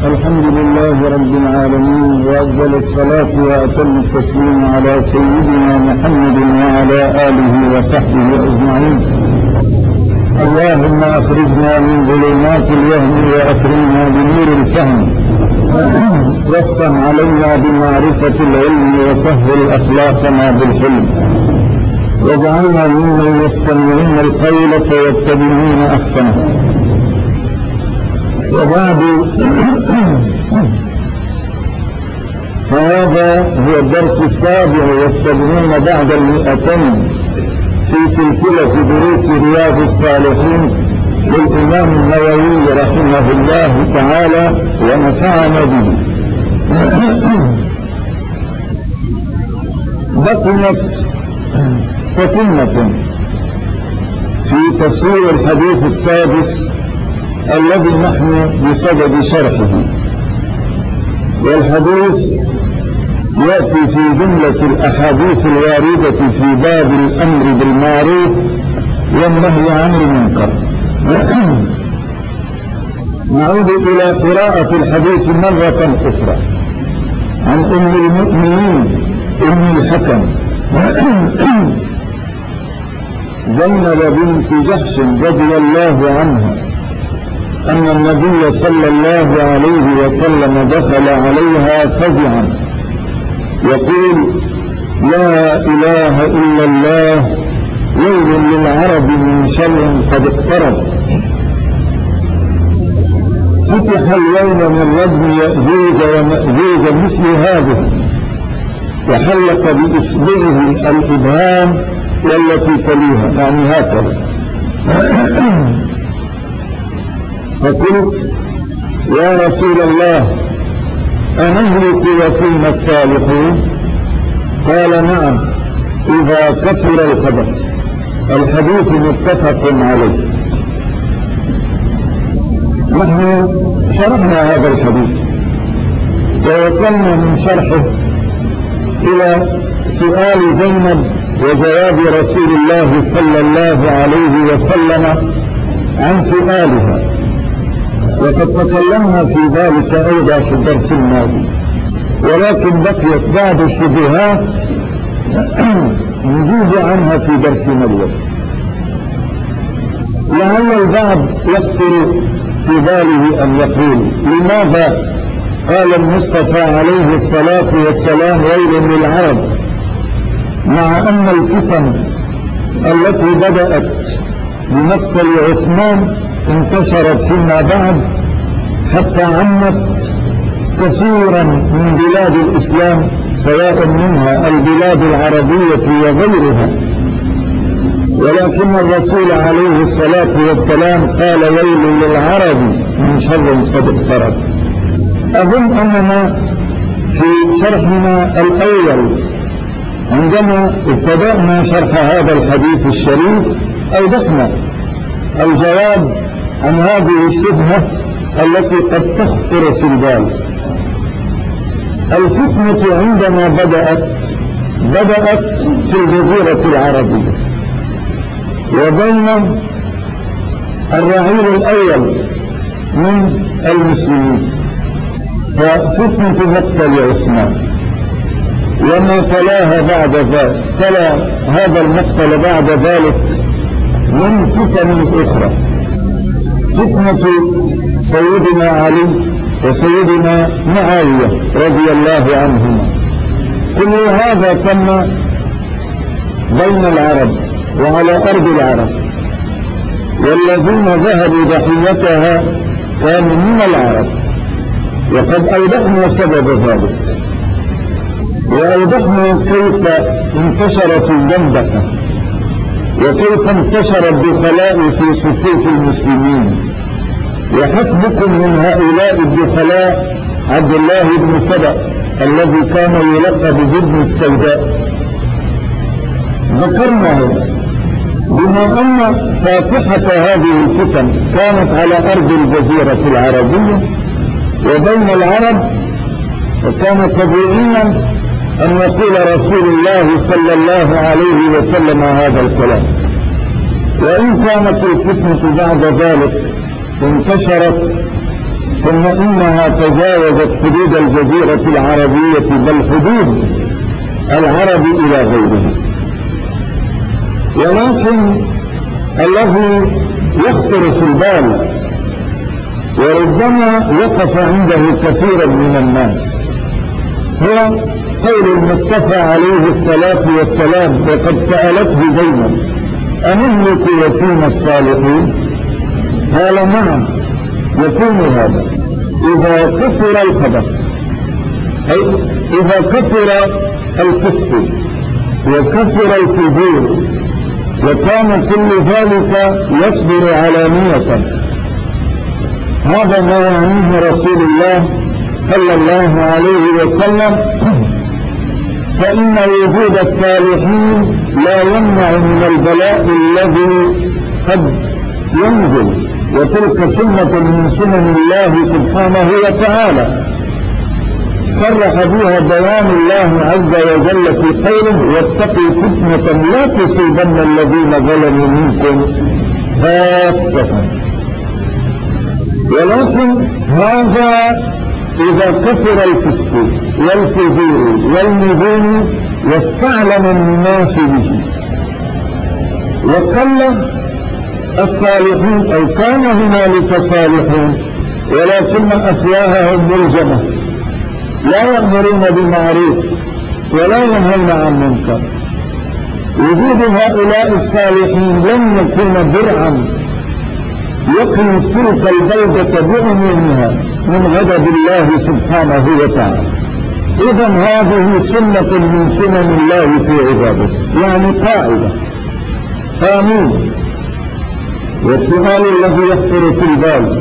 الحمد لله رب العالمين، وأفضل الصلاة وأتم التسليم على سيدنا محمد وعلى آله وصحبه أجمعين. اللهم أخرجنا من ظلمات الوهم وأكرمنا بنور الفهم، وافتح علينا بمعرفة العلم وسهل أخلاقنا بالحلم، واجعلنا ممن يستمعون القول فيتبعون أحسنه. وبعد، فهذا هو الدرس 77 بعد 200 في سلسلة دروس رياض الصالحين للإمام النووي رحمه الله تعالى ونفعنا به. بقيت تتمة في تفسير الحديث السادس الذي نحن بصدد شرحه، والحديث يأتي في جملة الأحاديث الواردة في باب الأمر بالمعروف والنهي عن المنكر. نعود إلى قراءة الحديث مرة أخرى عن أم المؤمنين أم الحكم زينب بنت جحش رضي الله عنها أن النبي صلى الله عليه وسلم دخل عليها فزعا يقول: لا إله إلا الله، ويل للعرب من شر قد اقترب. فتح اليوم من رجم يأجوج ومأجوج مثل هذه، وحلق بإصبعه الإبهام والتي تليها، يعني هكذا. فقلت: يا رسول الله، أنهلك وفينا الصالحون؟ قال: نعم، إذا كثر الخبث. الحديث متفق عليه. نحن شرحنا هذا الحديث ووصلنا من شرحه إلى سؤال زينب وجواب رسول الله صلى الله عليه وسلم عن سؤالها، وقد تكلمنا في ذلك أيضا في الدرس الماضي، ولكن بقيت بعض الشبهات نجيب عنها في درسنا اليوم. لعل البعض يخطر في باله أن يقول: لماذا قال المصطفى عليه الصلاة والسلام ويل للعرب، مع أن الفتن التي بدأت بمقتل عثمان انتشرت فيما بعد حتى عمت كثيرا من بلاد الإسلام، سواء منها البلاد العربية وغيرها، ولكن الرسول عليه الصلاة والسلام قال: ويل للعرب من شر قد اقترب. أظن أننا في شرحنا الأول عندما ابتدأنا شرح هذا الحديث الشريف أوضحنا الجواب عن هذه الشبهة التي قد تخطر في البال. الفتنة عندما بدأت في الجزيرة العربية وبين الرعيل الأول من المسلمين، ففتنة مقتل عثمان وما تلاها بعد ذلك، تلا هذا المقتل بعد ذلك من فتن أخرى، فتنة سيدنا علي وسيدنا معاوية رضي الله عنهما. كل هذا تم بين العرب وعلى أرض العرب، والذين ذهبوا ضحيتها كانوا من العرب، وقد أوضحنا سبب ذلك، وأوضحنا كيف انتشرت الزندقة وكيف انتشر الدخلاء في صفوف المسلمين. وحسبكم من هؤلاء الدخلاء عبد الله بن سبأ الذي كان يلقب بابن السوداء. ذكرناه بما أن فاتحة هذه الفتن كانت على أرض الجزيرة العربية وبين العرب، وكان طبيعيا أن يقول رسول الله صلى الله عليه وسلم هذا الكلام. وإن كانت الفتنة بعد ذلك انتشرت ثم إنها تجاوزت حدود الجزيرة العربية بل حدود العرب إلى غيرها. ولكن الذي يخطر في البال وربما وقف عنده كثيرا من الناس هو قول المصطفى عليه الصلاة والسلام وقد سألته زينب: أنهلك وفينا الصالحين؟ قال: نعم، يكون هذا إذا كثر الخبث، أي إذا كثر الفسق وكثر الفجور، وكان كل ذلك يصبر علانية. هذا ما يعنيه رسول الله صلى الله عليه وسلم، فإن وجود الصالحين لا يمنع من البلاء الذي قد ينزل، وتلك سنة من سنن الله سبحانه وتعالى صرح بها بيان الله عز وجل في قوله: واتقوا فتنة لا تصيبن الذين ظلموا منكم خاصة. ولكن هذا إذا كثر الفسق والفجور والنزول واستعلم الناس به، وقل الصالحين أو كان هنالك صالحون ولكن أفواههم ملجمة، لا يأمرون بمعروف ولا ينهون عن منكر. وجود هؤلاء الصالحين لم يكون درعا يقي تلك البلدة بعمومها من غضب الله سبحانه وتعالى. إذا هذه سنة من سنن الله في عباده، يعني قاعدة، قانون. والسؤال الذي يخطر في البال: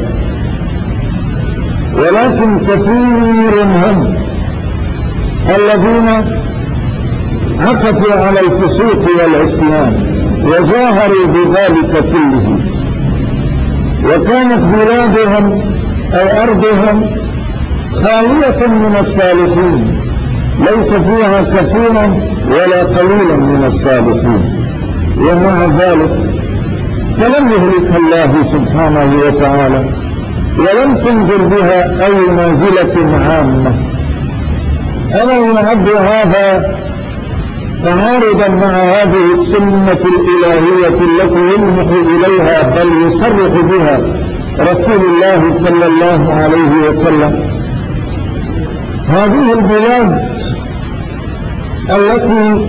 ولكن كثير هم الذين عكفوا على الفسوق والعصيان وجاهروا بذلك كله، وكانت بلادهم أو أرضهم خالية من الصالحين، ليس فيها كثيرا ولا قليلا من الصالحين، ومع ذلك فلم يهلك الله سبحانه وتعالى ولم تنزل بها أي نازلة عامة. ألا يعد هذا تعارضا مع هذه السنة الإلهية التي يلمح إليها بل يصرح بها رسول الله صلى الله عليه وسلم؟ هذه البلاد التي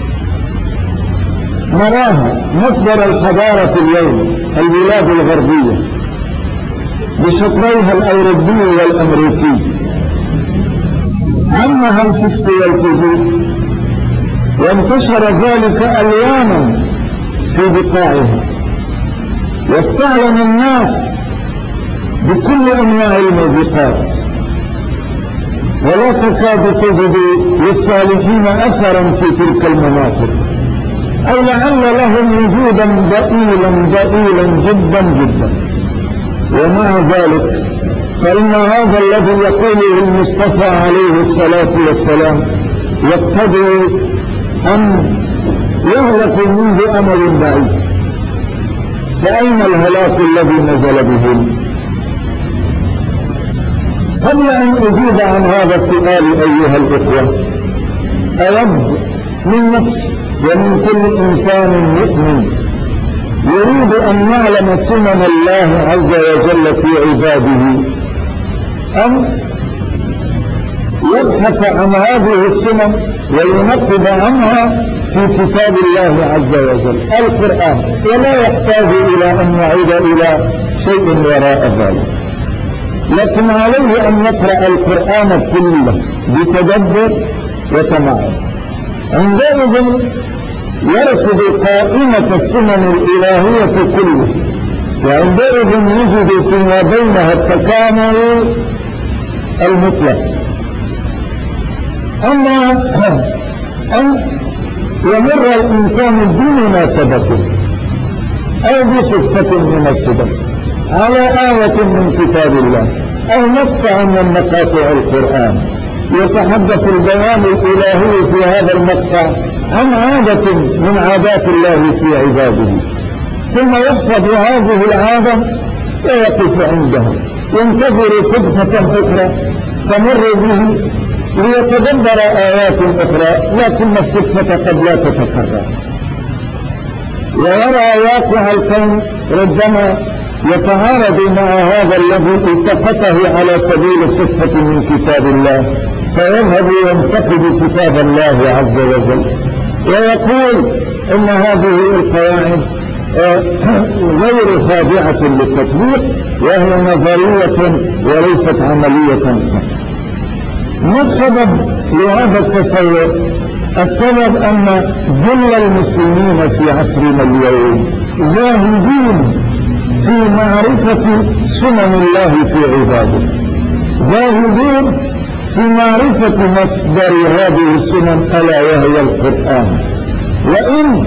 نراها مصدر الحضارة اليوم، البلاد الغربية بشطريها الأوروبي والأمريكي، عمها الفسق والفجور، وانتشر ذلك ألوانا في بقاعها، واستعلن الناس بكل أنواع الموبقات، ولا تكاد تجد للصالحين أثرا في تلك المناطق، أو لعل لهم وجودا ضئيلا جدا جدا. ومع ذلك فإن هذا الذي يقوله المصطفى عليه الصلاة والسلام يقتضي أن يهلك منذ أمل بعيد. فأين الهلاك الذي نزل بهم؟ قبل أن أجيب عن هذا السؤال أيها الإخوة، أود من نفسي ومن كل إنسان مؤمن يريد أن يعلم سنن الله عز وجل في عباده أن يبحث عن هذه السنن وينقب عنها في كتاب الله عز وجل القرآن، ولا يحتاج إلى أن يعود إلى شيء وراء ذلك، لكن عليه أن يقرأ القرآن كله بتدبر وتمعن. عندئذ يرصد قائمة السنن الإلهية كله، وعندئذ يجد فيما بينها التكامل المطلق. أما أن يمر الإنسان بمناسبته أو بصفة من الصفات على آية من كتاب الله أو مقطع من مقاطع القرآن يتحدث البيان الإلهي في هذا المقطع عن عادة من عادات الله في عباده، ثم يحفظ هذه العادة ويقف عندها ينتظر صدفة أخرى تمر به ليتدبر آيات أخرى، لكن الصدفة قد لا تتكرر، ويرى واقع الكون ربما يتعارض مع هذا الذي التقطه على سبيل الصدفة من كتاب الله، فيذهب ينتقد كتاب الله عز وجل ويقول إن هذه القواعد غير خاضعة للتطبيق وهي نظرية وليست عملية. ما السبب لهذا التصور؟ السبب أن جل المسلمين في عصرنا اليوم زاهدين في معرفة سنن الله في عباده، زاهدين في معرفة مصدر هذه السنن ألا وهي القرآن، وإن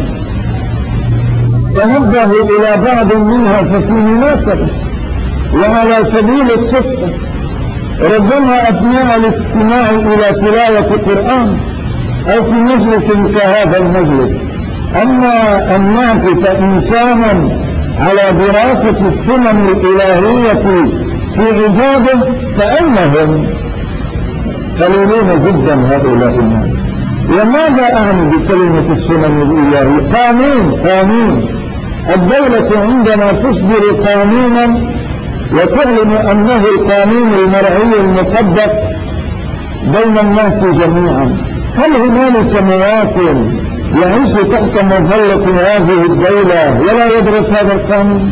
تنبهوا إلى بعض منها ففي مناسبة وعلى سبيل الصدفة، ربما أثناء الاستماع إلى تلاوة القرآن أو في مجلس كهذا المجلس، أما أن نعكف إنسانا على دراسة السنن الإلهية في عباده فإنهم قليلون جدا هؤلاء الناس. وماذا أعني بكلمة السنن الإلهية؟ قانون الدولة عندما تصدر قانونا وتعلن أنه القانون المرعي المطبق بين الناس جميعا، هل هنالك مواطن يعيش تحت مظلة هذه الدولة ولا يدرس هذا القانون؟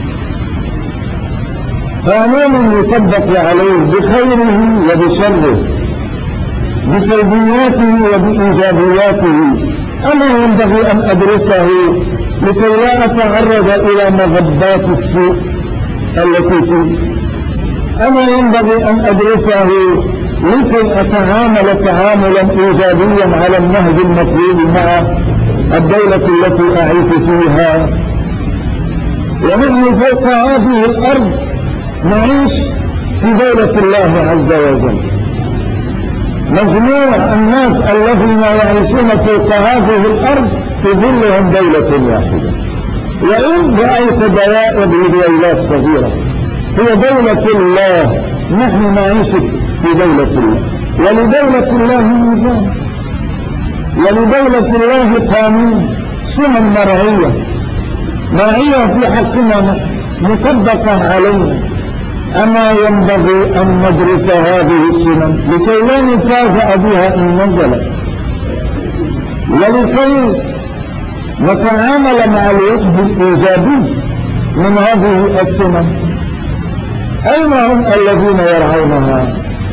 قانون يطبق عليه بخيره وبشره، بسلبياته وبإيجابياته. أما ينبغي أن أدرسه لكي لا أتعرض إلى مغبات السوء التي فيه؟ أما ينبغي أن أدرسه لكي أتعامل تعاملا إيجابيا على النهج المطلوب مع الدولة التي أعيش فيها؟ ونحن فوق هذه الأرض نعيش في دولة الله عز وجل، مجموع الناس الذين يعيشون فوق هذه الأرض تظلهم دولة واحدة، وإن رأيت دوائر لدولات صغيرة هي دولة الله. نحن نعيش في دولة الله، ولدولة الله نظام، ولدولة الله قانون، سنن مرعية في حقنا مطبقة علينا. أما ينبغي أن ندرس هذه السنن لكي لا نفاجأ بها إن نزلت، ولكي نتعامل مع الوجه الإيجابي من هذه السنن. أين هم الذين يرعونها؟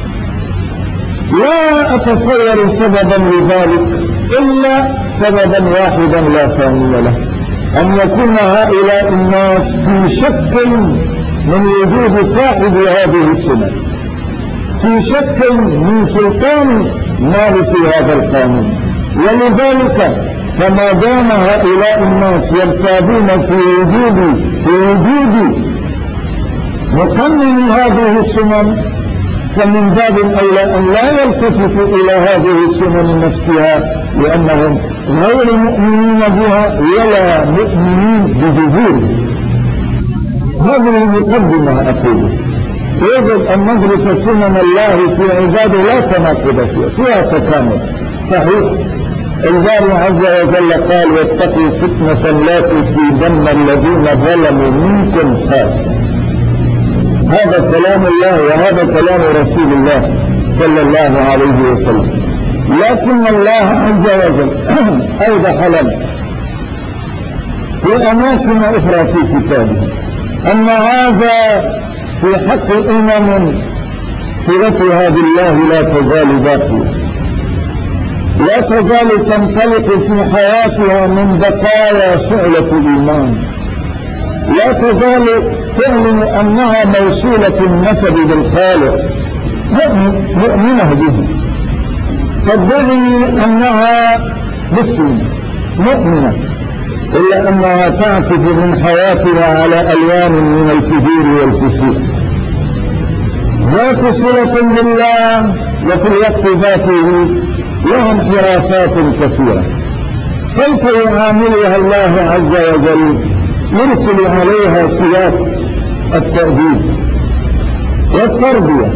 لا أتصور سببا لذلك إلا سببا واحدا لا ثاني له، أن يكون هؤلاء الناس في شك من وجود صاحب هذه السنن، في شك من سلطان مالك هذا القانون. ولذلك فما دام هؤلاء الناس يرتابون في وجود مقنن هذه السنن، فمن باب أولى أن لا يلتفتوا إلى هذه السنن نفسها، لأنهم غير مؤمنين بها ولا مؤمنين بجذورها. هذه المقدمة أقول يجب أن ندرس سنن الله في عباده لا تناقض فيها تكامل صحيح. الباري عز وجل قال: واتقوا فتنة لا تصيبن الذين ظلموا منكم خاصة. هذا كلام الله وهذا كلام رسول الله صلى الله عليه وسلم. لكن الله عز وجل أوضح لنا في أماكن أخرى في كتابه أن هذا في حق صلتها بالله لا تزال باقية، لا تزال تنطلق في حياتها من بقايا شعلة الإيمان، لا تزال تعلن أنها موصولة النسب بالخالق، مؤمنة به، تدعي أنها مسلمة مؤمنة، إلا أنها تعكف من حياتها على ألوان من الفجور والفسوق، ذات صلة بالله وفي الوقت ذاته لها انحرافات كثيرة. كيف يعاملها الله عز وجل؟ يرسل عليها سياق التأديب، والتربية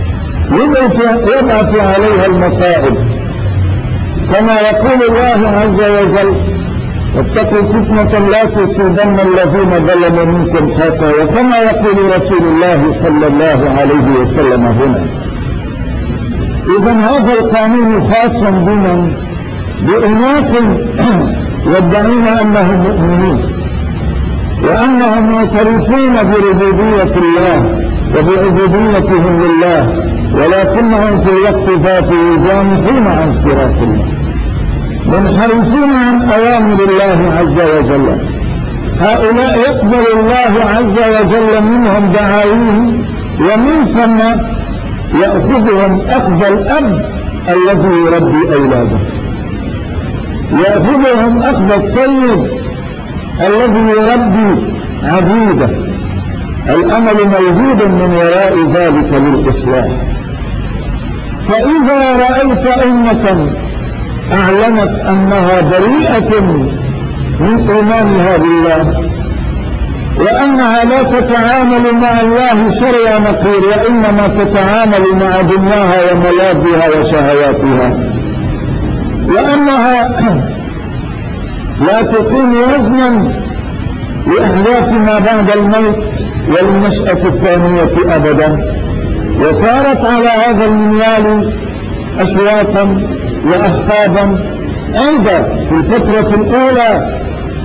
يبعث عليها المصائب، كما يقول الله عز وجل: واتقوا فتنة لا تصيبن الذين ظلموا منكم خاصة، وكما يقول رسول الله صلى الله عليه وسلم هنا. إذن هذا القانون خاص بمن؟ بأناس يدعون أنهم مؤمنين وأنهم معترفون بربوبية الله وبعبوديتهم لله، ولكنهم في الوقت ذاته جانحون عن صراط الله، منحرفون عن أوامر الله عز وجل. هؤلاء يقبل الله عز وجل منهم دعاويهم، ومن ثم يأخذهم أخذ الأب الذي يربي أولاده، يأخذهم أخذ السيد الذي يربي عبيده. الأمل موجود من وراء ذلك للإصلاح. فإذا رأيت أمة أعلنت أنها بريئة من إيمانها بالله، وأنها لا تتعامل مع الله شرع نقير، وإنما تتعامل مع دنياها وملاذها وشهواتها، وأنها لا تقيم وزنا لأحداث ما بعد الموت والنشأة الثانية أبدا، وصارت على هذا المنوال أشواطا وأحقابا. أيضا في الفترة الأولى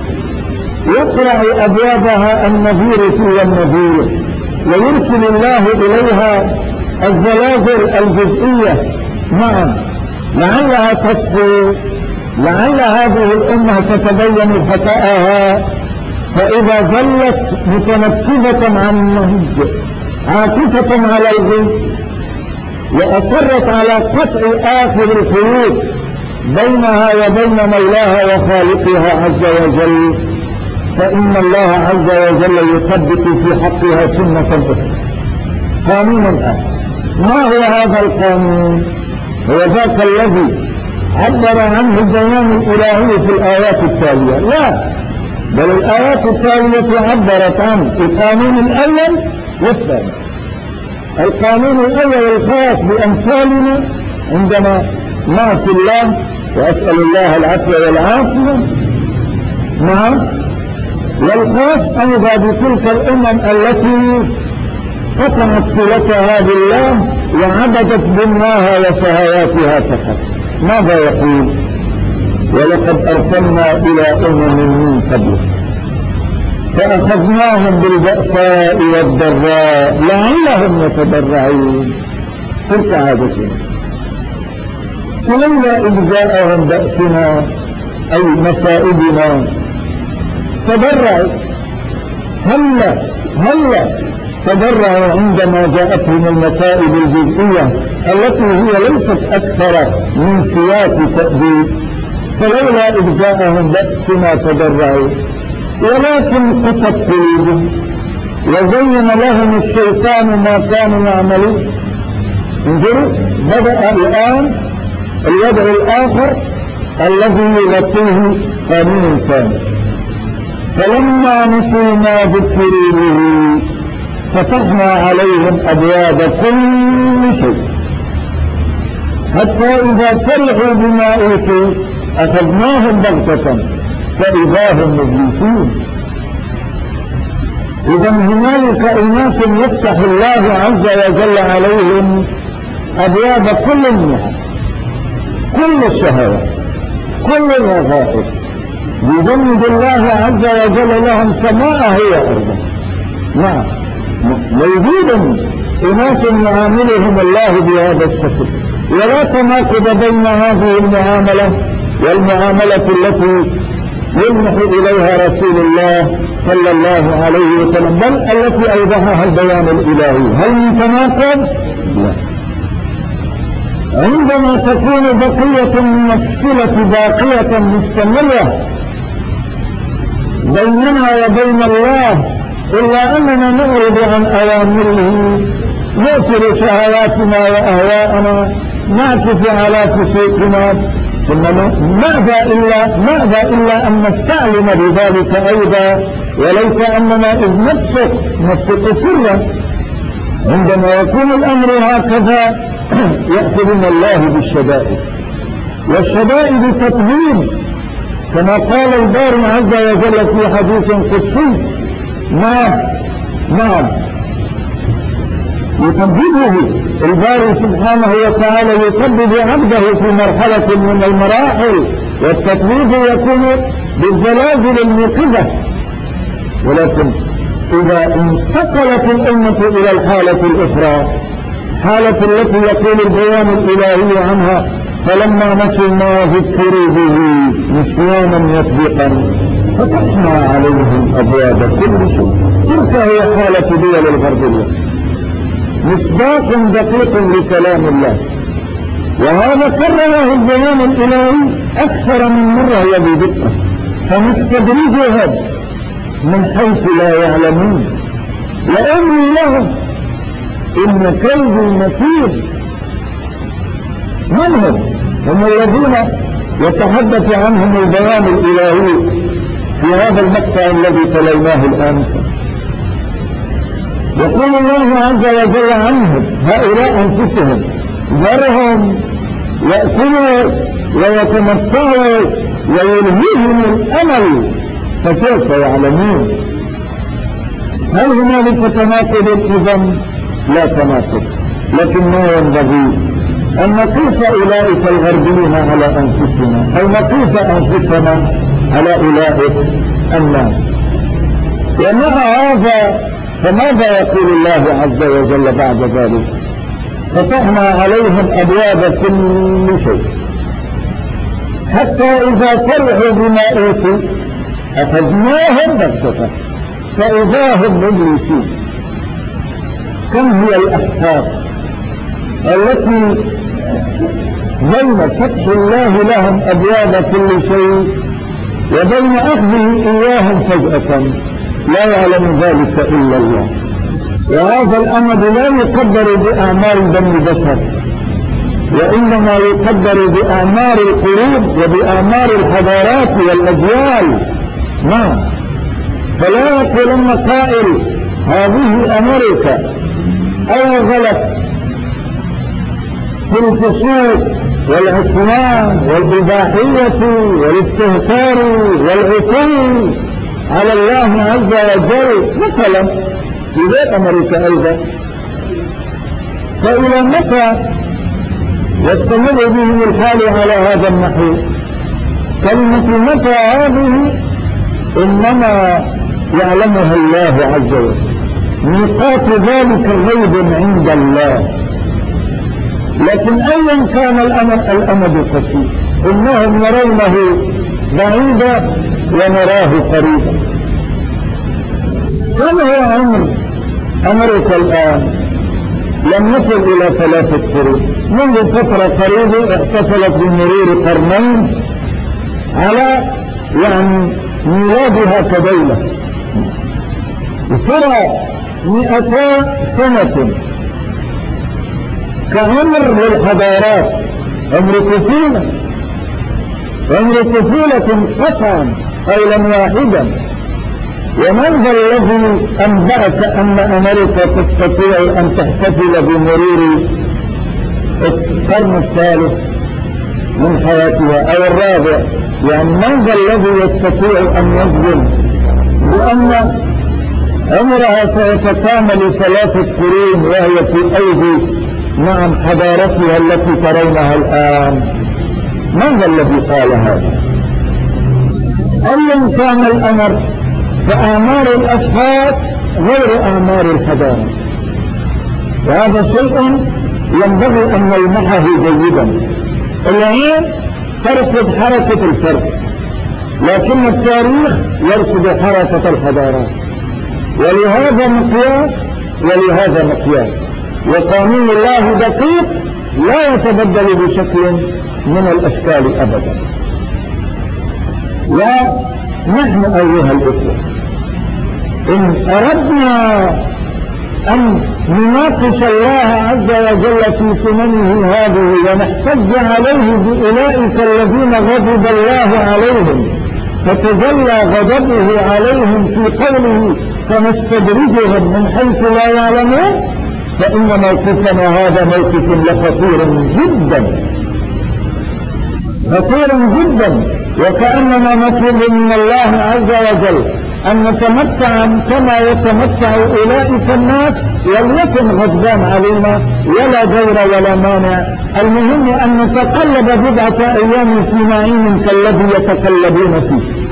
يقرع أبوابها النذير تلو النذير، ويرسل الله إليها الزلازل الجزئية معا لعلها تصفو، لعل هذه الأمة تتبين خطأها، فإذا ظلت متنكبة عن النهج عاكفة على الغي، وأصرت على قطع آخر الخيوط بينها وبين مولاها وخالقها عز وجل، فإن الله عز وجل يثبت في حقها سنة أخرى، قانون آخر. ما هو هذا القانون؟ هو ذاك الذي عبر عنه البيان الإلهي في الآيات التالية. لا، بل الآيات التالية عبرت عن القانون الأول والثاني. القانون الأول الخاص بأمثالنا عندما نعصي الله، وأسأل الله العفو والعافية، نعم، والخاص أيضا بتلك الأمم التي قطعت صلتها بالله وعبدت دنياها وشهواتها فقط. ماذا يقول؟ ولقد أرسلنا إلى من قبل فأخذناهم بالبأساء والضراء لعلهم يتضرعون. تلك عادتنا. فلولا إذ جاءهم بأسنا أي مصائبنا تضرعوا، هلا تضرعوا عندما جاءتهم المصائب الجزئية التي هي ليست أكثر من سيات تأديب. فلولا إذ جاءهم بأسنا تضرعوا ولكن قست قلوبهم وزين لهم الشيطان ما كانوا يعملون. انظروا، بدأ الآن الوضع الآخر الذي يغطيه قانون ثاني. فلما نسوا ما ذكروا به فتحنا عليهم أبواب كل شيء حتى إذا فرحوا بما أوتوا أخذناهم بغتة فإذا هم مبلسون. إذا هنالك أناس يفتح الله عز وجل عليهم أبواب كل النعم، كل الشهوات، كل الرغائب، بذنب الله عز وجل لهم سماء هي أرضا. نعم، موجود أناس يعاملهم الله بهذا الشكل، ولا تناقض بين هذه المعاملة والمعاملة التي يلمح إليها رسول الله صلى الله عليه وسلم، بل التي أوضحها البيان الإلهي. هل من تناقض؟ لا. عندما تكون بقية من الصلة باقية مستمرة بيننا وبين الله، إلا أننا نعرض عن أوامره، نؤثر شهواتنا وأهواءنا، نعكف على فسوقنا، ثم ماذا إلا أن نستعلم بذلك أيضا، وليس أننا إذ نفسق سرا. عندما يكون الأمر هكذا يأخذون الله بالشدائد، والشدائد تطبيب كما قال الباري عز وجل في حديث قدسي: نعم يطببه الباري سبحانه وتعالى، يطبب عبده في مرحلة من المراحل، والتطبيب يكون بالزلازل الموقظة. ولكن إذا انتقلت الأمة إلى الحالة الأخرى، حالة التي يقول البيان الإلهي عنها: فلما نسوا ما ذكروا به نسيانا يطبقا فتحنا عليهم أبواب كل شيء. تلك هي حالة دول الغربية، مصداق دقيق لكلام الله، وهذا كرره البيان الإلهي أكثر من مرة وبدقة: سنستدرجهم من حيث لا يعلمون وأملي لهم إن كيدي متين. من هم الذين يتحدث عنهم البيان الإلهي في هذا المقطع الذي تلوناه الآن؟ يقول الله عز وجل عنهم: هؤلاء أنفسهم ذرهم يأكلوا ويتمتعوا ويلهيهم الأمل فسوف يعلمون. هل هنالك تناقض؟ إذن لا تناقض، لكن ما ينبغي أن نقيس أولئك الغربيين على أنفسنا، أو نقيس أنفسنا على أولئك الناس. ومع هذا فماذا يقول الله عز وجل بعد ذلك؟ فتحنا عليهم أبواب كل شيء حتى إذا فرحوا بما أوتوا أخذناهم بغتة فإذا هم مبلسون. كم هي الأحقاف التي بين فتح الله لهم أبواب كل شيء وبين أخذه إياهم فجأة لا يعلم ذلك إلا الله. وهذا الأمد لا يقدر بأعمال بني بشر، وإنما يقدر بأعمار القلوب وبأعمار الحضارات والأجيال. نعم، فلا يقولن قائل: هذه أمريكا أو غلط في الفسوق والعصيان والإباحية والاستهتار والعتو على الله عز وجل مثلا. إذا أمريكا أيضا، فإلى متى يستمر بهم الحال على هذا النحو؟ كلمة متى هذه إنما يعلمها الله عز وجل، ميقات ذلك غيب عند الله. لكن أيا كان الأمد قصير، إنهم يرونه بعيدا ونراه قريبا. كم هو عمر أمريكا الآن؟ لم يصل إلى 3 قرون. منذ فترة قريبة احتفلت بمرور قرنين على ميلادها كدولة. ترى 200 سنة كعمر للحضارات، عمر طفولة قطعا قولا واحدا. ومن ذا الذي أنبأك أن أمريكا تستطيع أن تحتفل بمرور القرن الثالث من حياتها أو الرابع؟ من ذا الذي يستطيع أن يجزم بأن عمرها سيتكامل 3 قرون وهي في أيدي حضارتها التي ترونها الآن؟ من ذا الذي قال هذا؟ أيا كان الأمر فأعمار الأشخاص غير أعمار الحضارة، وهذا شيء ينبغي أن نلمحه جيدا. العين ترصد حركة الفرد، لكن التاريخ يرصد حركة الحضارات، ولهذا مقياس، وقانون الله دقيق لا يتبدل بشكل من الأشكال أبدا. ونحن أيها الإخوة إن أردنا أن نناقش الله عز وجل في سننه هذه ونحتج عليه بأولئك الذين غضب الله عليهم فتجلى غضبه عليهم في قوله: سنستدرجهم من حيث لا يعلمون، فإن موقفنا هذا موقف لخطير جدا، خطير جدا، وكأننا نطلب من الله عز وجل أن نتمتع كما يتمتع أولئك الناس، وليكن غضبان علينا ولا ضير ولا مانع، المهم أن نتقلب بضعة أيام في نعيم كالذي يتقلبون فيه.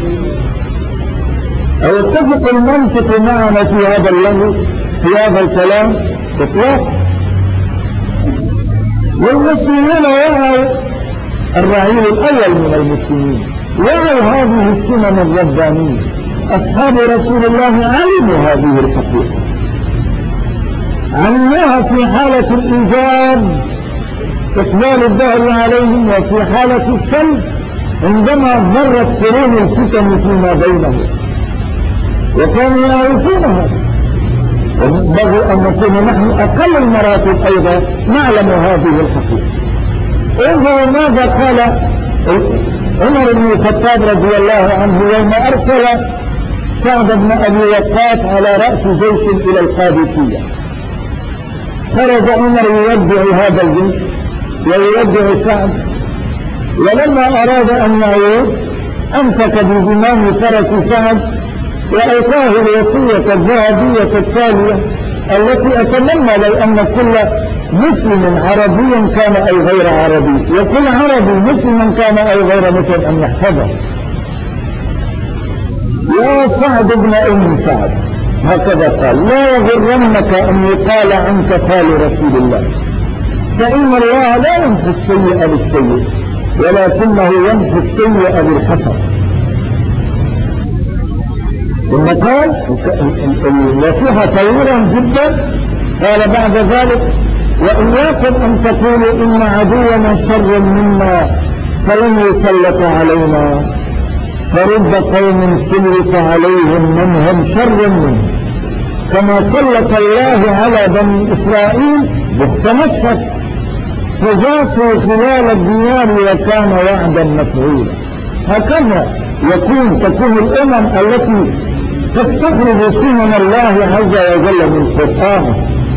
أيتفق المنطق معنا في هذا اللغو، في هذا الكلام؟ إطلاقا. والمسلمين وعوا، الرعيل الأول من المسلمين وعوا هذه السنن الربانية، أصحاب رسول الله علموا هذه الحقيقة، علموها في حالة الإيجاب إقبال الدهر عليهم، وفي حالة السلب عندما مرت قرون الفتن فيما بينهم، وكانوا يعرفون هذا. وينبغي أن نكون نحن أقل المراتب أيضا نعلم هذه الحقيقة. انظروا ماذا قال عمر بن الخطاب رضي الله عنه يوم أرسل سعد بن أبي وقاص على رأس جيش إلى القادسية. خرج عمر يودع هذا الجيش ويودع سعد، ولما أراد أن يعود أمسك بزمام فرس سعد وأوصاه الوصية الذهبية التالية التي أتمنى لو أن كل مسلم عربي كان أو غير عربي، وكل عربي مسلم كان أو غير مسلم أن يحفظه. يا سعد بن أم سعد، هكذا قال: لا يغرنك أن يقال عنك خال رسول الله، فإن الله لا يمحو السيء بالسيء ولكنه يمحو السيء بالحسن. ثم قال النصيحة طويلة جدا، قال بعد ذلك: وإياكم أن تقولوا إن عدونا شر منا فلن يسلط علينا، فرب قوم سلط عليهم من هم شر منه، كما سلط الله على بني إسرائيل بخت نصر فجاسوا خلال الديار وكان وعدا مفعولا. هكذا تكون الأمم التي تستخرج سنن الله عز وجل من القرآن.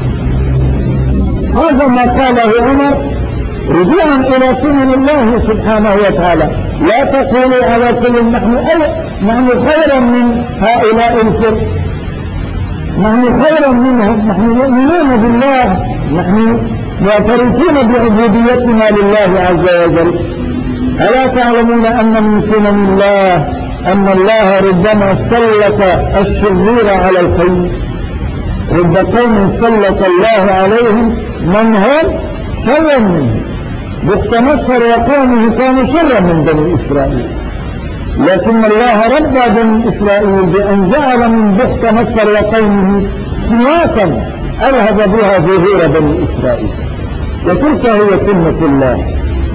هذا ما قاله عمر رجوعا إلى سنن الله سبحانه وتعالى. لا تقولوا على كل نحن خيرا من هؤلاء الفرس، نحن خيرا منهم، نحن مؤمنون بالله، نحن معترفين بعبوديتنا لله عز وجل. ألا تعلمون أن من سنن الله أن الله ربما سلط الشرير على الخير؟ رب قوم سلط الله عليهم من هم شر منه. بخت نصر وقومه كانوا شرا من بني إسرائيل، لكن الله ربى بني إسرائيل بأن جعل من بخت نصر وقومه سماكا ألهب بها ظهور بني إسرائيل، وتلك هي سنة الله.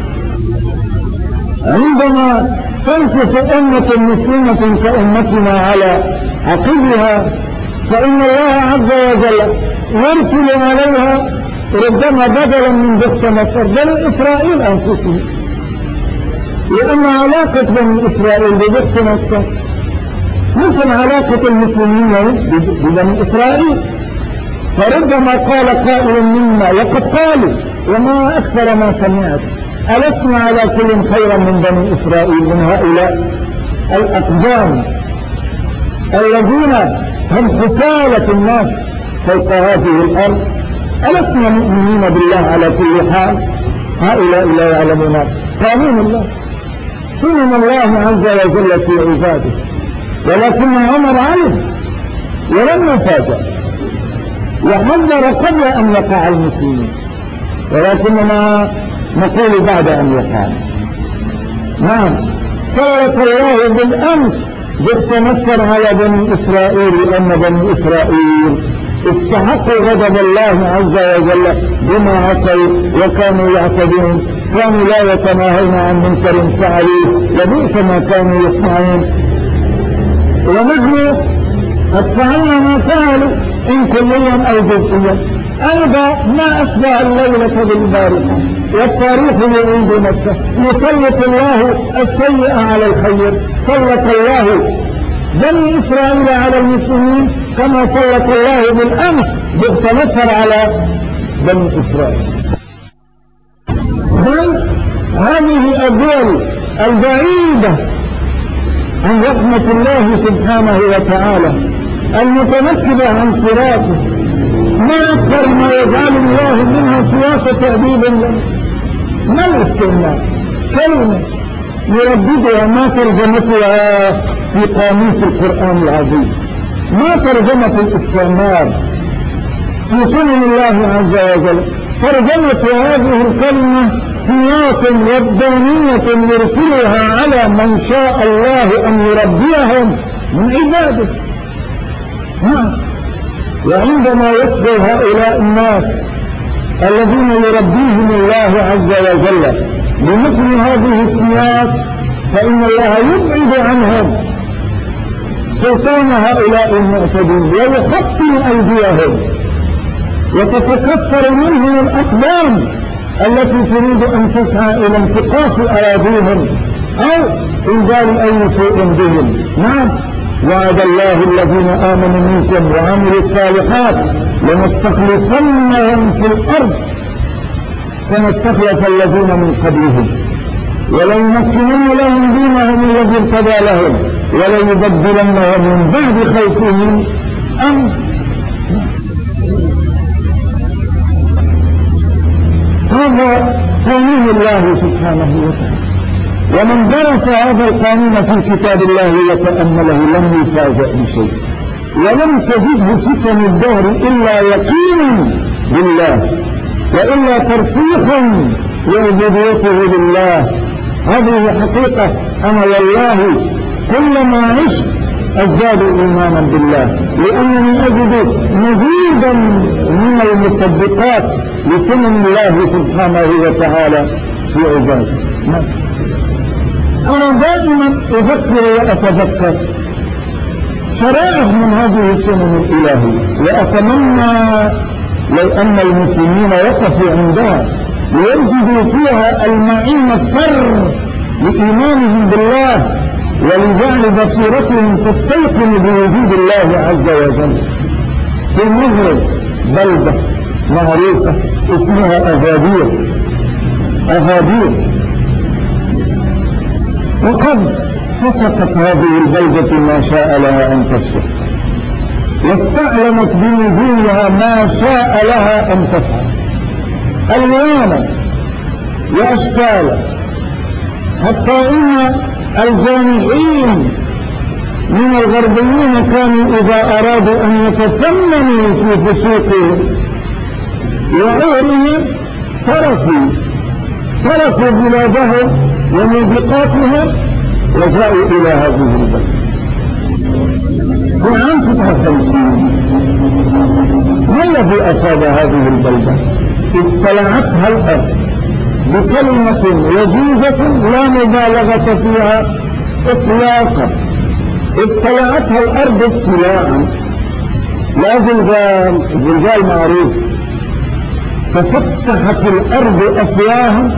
عندما تنكس أمة مسلمة كأمتنا على عقبها، فإن الله عز وجل يرسل عليها ربما بدلا من بخت نصر بني إسرائيل أنفسهم، لأن علاقة بني إسرائيل ببخت نصر مثل علاقة المسلمين ببني إسرائيل. فربما قال قائل منا وقد قالوا وما أكثر ما سمعت: ألسنا على كل خيرا من بني إسرائيل، من هؤلاء الأقزام الذين هم حفالة الناس فوق هذه الأرض؟ ألسنا مؤمنين بالله على كل حال؟ هؤلاء لا يعلمون قانون الله، سنن الله عز وجل في عباده، ولكن عمر علم ولم يفاجأ وحذر قبل أن يقع المسلمين، ولكننا نقول بعد أن يقع. نعم، سلط الله بالأمس بخت نصر على بني إسرائيل، لأن بني إسرائيل استحقوا غضب الله عز وجل بما عصوا وكانوا يعتدون، كانوا لا يتناهون عن منكر فعلوه لبئس ما كانوا يصنعون. ونحن قد فعلنا ما فعلوا إن كليا أو جزئيا. أيضا ما أشبه الليلة بالبارحة، والتاريخ يعيد نفسه. يسلط الله السيء على الخير، سلط الله بني إسرائيل على المسلمين كما سلط الله بالأمس بخت نصر على بني إسرائيل. بل هذه الدول البعيدة عن رحمة الله سبحانه وتعالى المتنكبة عن صراطه ما أكثر ما يجعل الله منها سياق تأديب له. ما الاستثناء؟ كلمة يرددها ما ترجمتها في قاموس القرآن العظيم، ما ترجمة الاستعمار في سنن الله عز وجل. ترجمة هذه الكلمة سياق ربانية يرسلها على من شاء الله أن يربيهم من عباده. وعندما يصدر هؤلاء الناس الذين يربيهم الله عز وجل بمثل هذه السياق فإن الله يبعد عنهم سلطان هؤلاء المعتدين ويخطم أيديهم وتتكسر منهم الأقدام التي تريد أن تسعى إلى انتقاص أراضيهم أو إنزال أي شيء بهم. نعم، وعد الله الذين آمنوا منكم وعملوا الصالحات لنستخلفنهم في الأرض كما استخلف الذين من قبلهم وليمكنن لهم دينهم الذي ارتضى لهم وليبدلنهم من بعد خوفهم أمنا. هذا قانون الله سبحانه وتعالى، ومن درس هذا القانون في كتاب الله وتأمله لم يفاجأ بشيء ولم تزده فتن الدهر إلا يقينا بالله وإلا ترسيخا لعبوديته لله. هذه حقيقة. أنا والله كلما عشت أزداد إيمانا بالله لأنني أجد مزيدا من المصدقات لسنن الله سبحانه وتعالى في عباده. أنا دائما أفكر وأتذكر شرائع من هذه السنن الإلهية وأتمنى لو أن المسلمين وقفوا عندها ليجدوا فيها المعين الفر لإيمانهم بالله ولجعل بصيرتهم تستيقن بوجود الله عز وجل. في المغرب بلدة معروفة اسمها أغادير، وقد فسقت هذه البلدة ما شاء لها أن تفسق واستعلمت بنجومها ما شاء لها أن تفعل ألوانا وأشكالا، حتى إن الجامعين من الغربيين كانوا إذا أرادوا أن يتفننوا في فسوقهم وعورهم تركوا بلادهم وموبقاتهم وجاءوا إلى هذه البلد. في عام 59 ما الذي أصاب هذه البلدة؟ ابتلعتها الأرض بكلمة وجيزة لا مبالغة فيها إطلاقا. ابتلعتها الأرض ابتلاعا لا زلزال معروف، ففتحت الأرض أفواها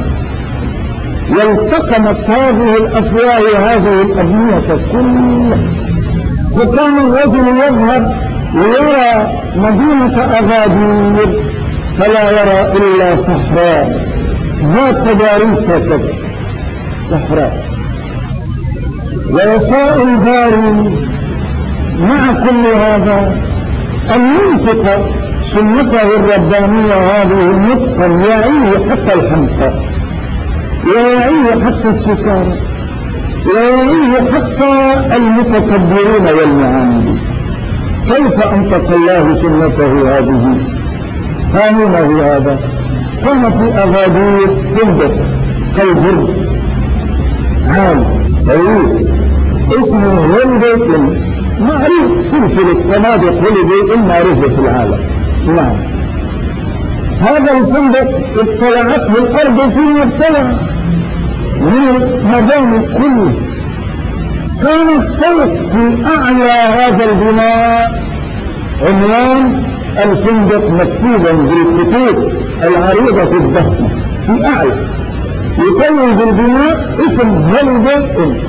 والتقمت هذه الأفواه هذه الأبنية كلها، وكان الرجل يذهب ويرى مدينة أغادير فلا يرى إلا صحراء ذات تضاريس هكذا، صحراء ويشاء الباري مع كل هذا أن ينطق سنته الربانية هذه نطقا يعيه حتى الحمقى ويعيه حتى السكارى ويعيه حتى المتكبرين والمعاندين. كيف أنطق الله سنته هذه قانونه هذا؟ كان في أغادير فندق كالبرد عام طويل اسمه هوليدي إن، معروف سلسلة فنادق هوليدي إن معروفة في العالم. نعم، هذا الفندق ابتلعته الأرض فيما ابتلع من المباني كله. كان فوق في أعلى هذا البناء عنوان الفندق مكتوبا بالخطوط العريضة الضخمة في أعلى، يتوج البناء اسم هوليدي إن.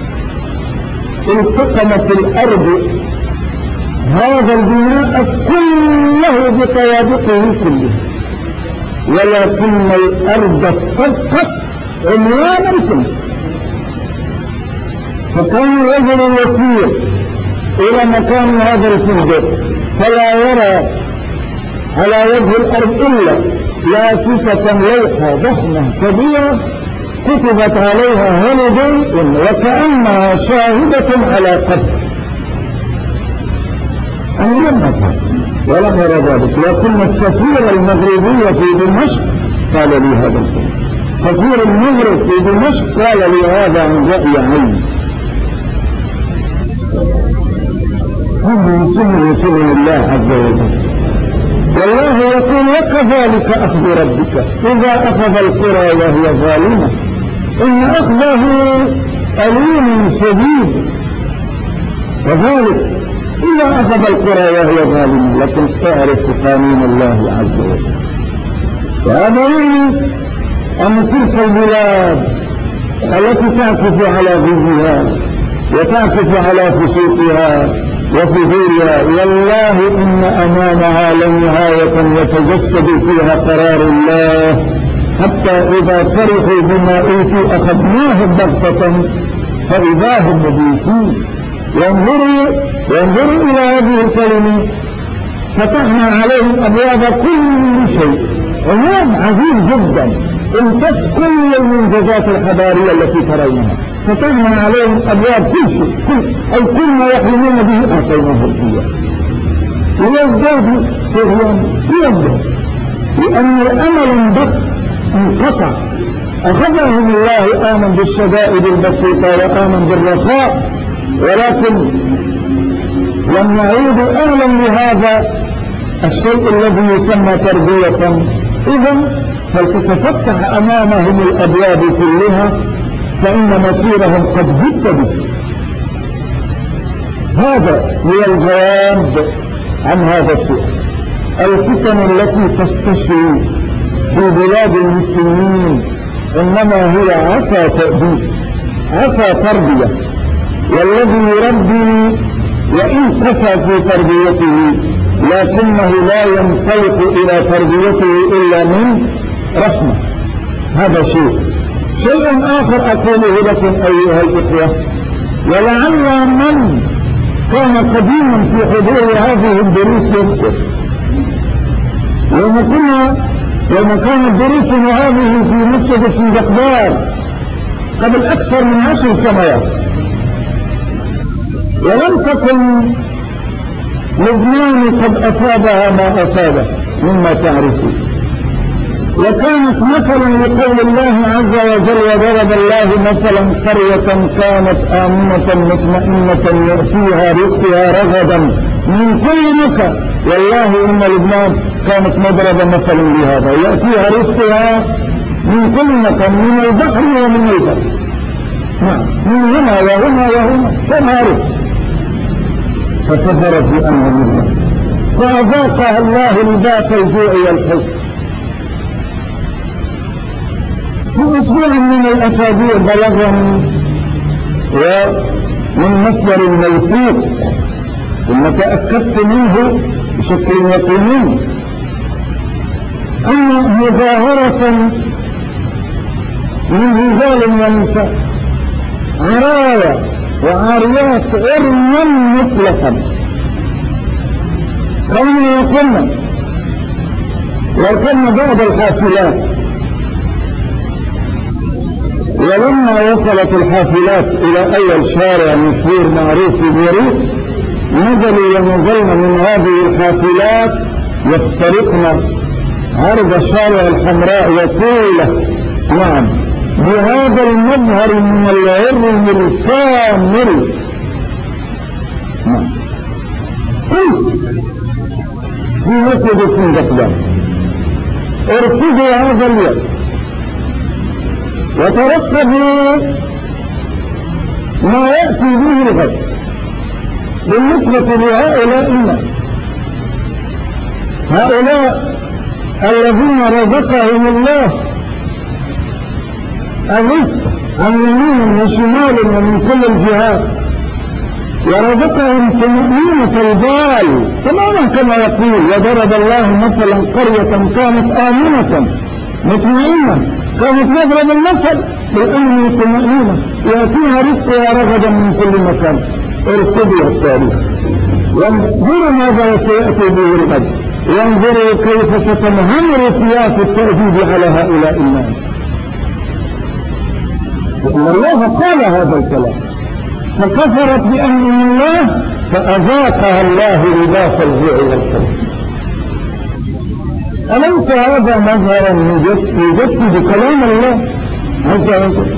التقمت الأرض هذا البناء كله بطوابقه كله ولكن الأرض اتفقت عنوانا كله. فكان الرجل يسير إلى مكان هذا الفندق فلا يرى على وجه الأرض إلا لافتة لوحة ضخمة كبيرة كتبت عليها هوليداي وكأنها شاهدة على قبر. أنا لم أفهم ولم يرى ذلك، لكن السفير المغربي في دمشق قال لي هذا الكلام. سفير المغرب في دمشق قال لي هذا عن رأي عيني. هذا رسول الله عز وجل. والله يقول وكذلك أخذ ربك إذا أخذ القرى وهي ظالمة إن أخذه أليم شديد. وذلك إذا أخذ القرى وهي ظالمة، لكن تعرف قانون الله عز وجل. وهذا يعني أن تلك البلاد التي تعكف على غزها وتعكف على فسوقها وفجورها والله إن أمامها لنهاية يتجسد فيها قرار الله، حتى إذا فرحوا بما أوتوا أخذناهم بغتة فإذا هم مبلسون. وانظروا إلى هذه الكلمة فتحنا عليهم أبواب كل شيء. اليوم عظيم جدا امتس كل المنجزات الحضارية التي ترونها، فتحنا عليهم أبواب كل شيء، كل ما يحلمون به أعطيناهم إياه. ويزدادوا طغيانا ويزدادوا، لأن الأمل انقطع. أخذهم الله آمن بالشدائد البسيطة وآمن بالرخاء، ولكن لم يعودوا أهلا لهذا الشيء الذي يسمى تربية. إذن فلتتفتح أمامهم الأبواب كلها فإن مسيرهم قد ابتدت. هذا هو الجواب عن هذا السؤال. الفتن التي تستشري في بلاد المسلمين إنما هي عصا تأديب، عصا تربية، والذي يربي وإن قسى في تربيته لكنه لا ينطلق إلى تربيته إلا من رحمة. هذا شيء آخر أقوله لكم أيها الإخوة، ولعل من كان قديما في حضور هذه الدروس يذكر يوم كانت دروسنا هذه في مسجد السندقدار قبل أكثر من 10 سنوات، ولم تكن لبنان قد أصابها ما أصابه مما تعرفون، وكانت مثلا لقول الله عز وجل وضرب الله مثلا قرية كانت آمنة مطمئنة يأتيها رزقها رغدا من كل مكان. والله إن لبنان كانت مضرب مثل لهذا، يأتيها رزقها من كل مكان، من البحر ومن البر، من هنا وهنا وهنا كما رزق، فكفرت بأنعم الله فأذاقها الله لباس الجوع والخوف. في أسبوع من الأسابيع بلغني ومن مصدر موثوق ثم تأكدت منه بشكل يقيني أن مظاهرة من رجال ونساء عرايا وعاريات عرما مطلقا كانوا يقولن بعض الحافلات، ولما وصلت الحافلات إلى أول شارع مشهور معروف في بيروت نزلوا ونزلنا من هذه الحافلات يخترقن عرض الشارع الحمراء وطوله، بهذا المظهر من العرم الكامل. في مسجد السندقدار ارصدوا هذا اليوم وترقبوا ما يأتي به الغد بالنسبة لهؤلاء الناس، هؤلاء الذين رزقهم الله الرزق عن يمين وشمال ومن كل الجهات، ورزقهم طمأنينة البال تماما كما يقول: وضرب الله مثلا قرية كانت آمنة مطمئنة. كانت نضرب المثل بالأمن والطمأنينة يأتيها رزقها رغدا من كل مكان. ارتدوا التاريخ وانظروا ماذا سيأتي به الغد، وانظروا كيف ستنهمر سياف التأديب على هؤلاء الناس. لأن الله قال هذا الكلام: فكفرت بأنعم الله فأذاقها الله لباس الجوع والخوف. أليس هذا مظهرا يجسد كلام الله عز وجل؟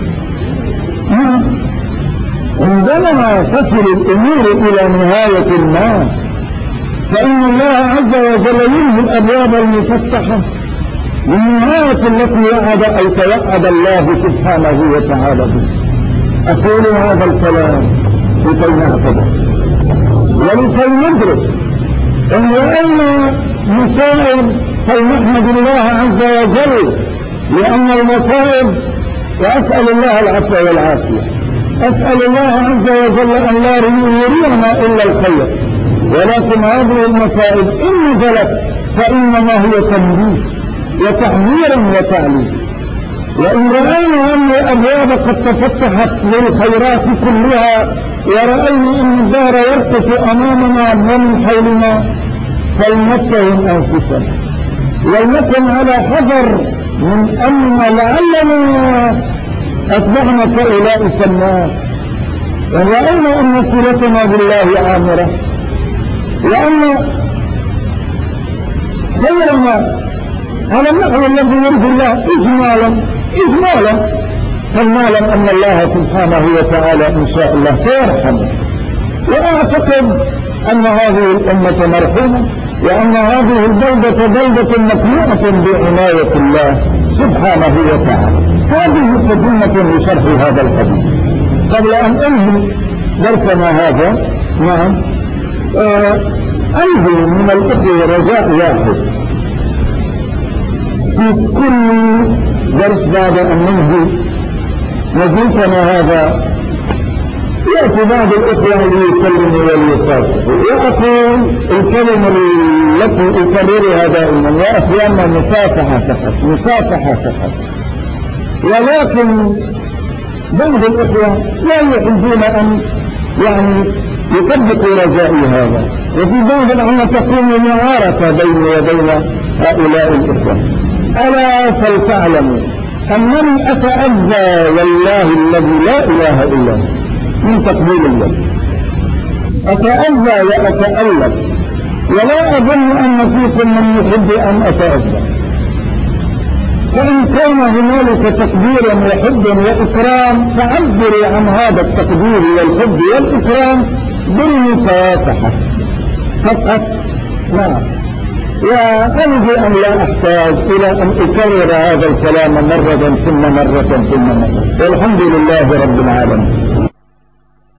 عندما تصل الأمور إلى نهاية ما، فإن الله عز وجل ينهي الأبواب المفتحة للنهاية التي وعد أو توعد الله سبحانه وتعالى به. أقول هذا الكلام لكي نعتبر ولكي ندرك إن رأينا مصائب فلنحمد الله عز وجل لأن المصائب، وأسأل الله العفو والعافية، أسأل الله عز وجل أن لا يرينا إلا الخير، ولكن هذه المصائب إن نزلت فإنما هي تنبيه وتحذير وتعليم. وإن رأينا أن الأبواب قد تفتحت للخيرات كلها ورأينا أن الدار يرقف أمامنا ومن حولنا فلنتهم أنفسنا ولنكن على حذر من أن لعلنا أصبحنا كأولئك الناس. وإن رأينا أن صلتنا بالله عامرة وأن سيرنا على النحو الذي يرضي الله إجمالا فلنعلم أن الله سبحانه وتعالى إن شاء الله سيرحمه. وأعتقد أن هذه الأمة مرحومة وأن هذه البلدة بلدة مكنونة بعناية الله سبحانه وتعالى. هذه مقدمة لشرح هذا الحديث. قبل أن أنهي درسنا هذا أنزل من الأخوة رجاء واحد في كل درس بعد أن ننهي مجلسنا هذا يأتي بعض الإخوة ليسلموا وليصافحوا وأقول الكلمة التي أكررها دائما: يا أخواننا مصافحة فقط. ولكن بعض الإخوة لا يحبون أن يطبقوا رجائي هذا، وفي بعض الأحيان تكون معاركة بيني وبين هؤلاء الإخوة. ألا فلتعلموا أنني أتأذى والله الذي لا إله إلا هو من تقبيل الله، أتأذى وأتألم، ولا أظن أن فيكم من يحب أن أتأذى. فإن كان هنالك تقدير وحب وإكرام فعبروا عن هذا التقدير والحب والإكرام بالمصافحة فقط. نعم. وأرجو أن لا أحتاج إلى أن أكرر هذا الكلام مرة ثم مرة ثم مرة. والحمد لله رب العالمين.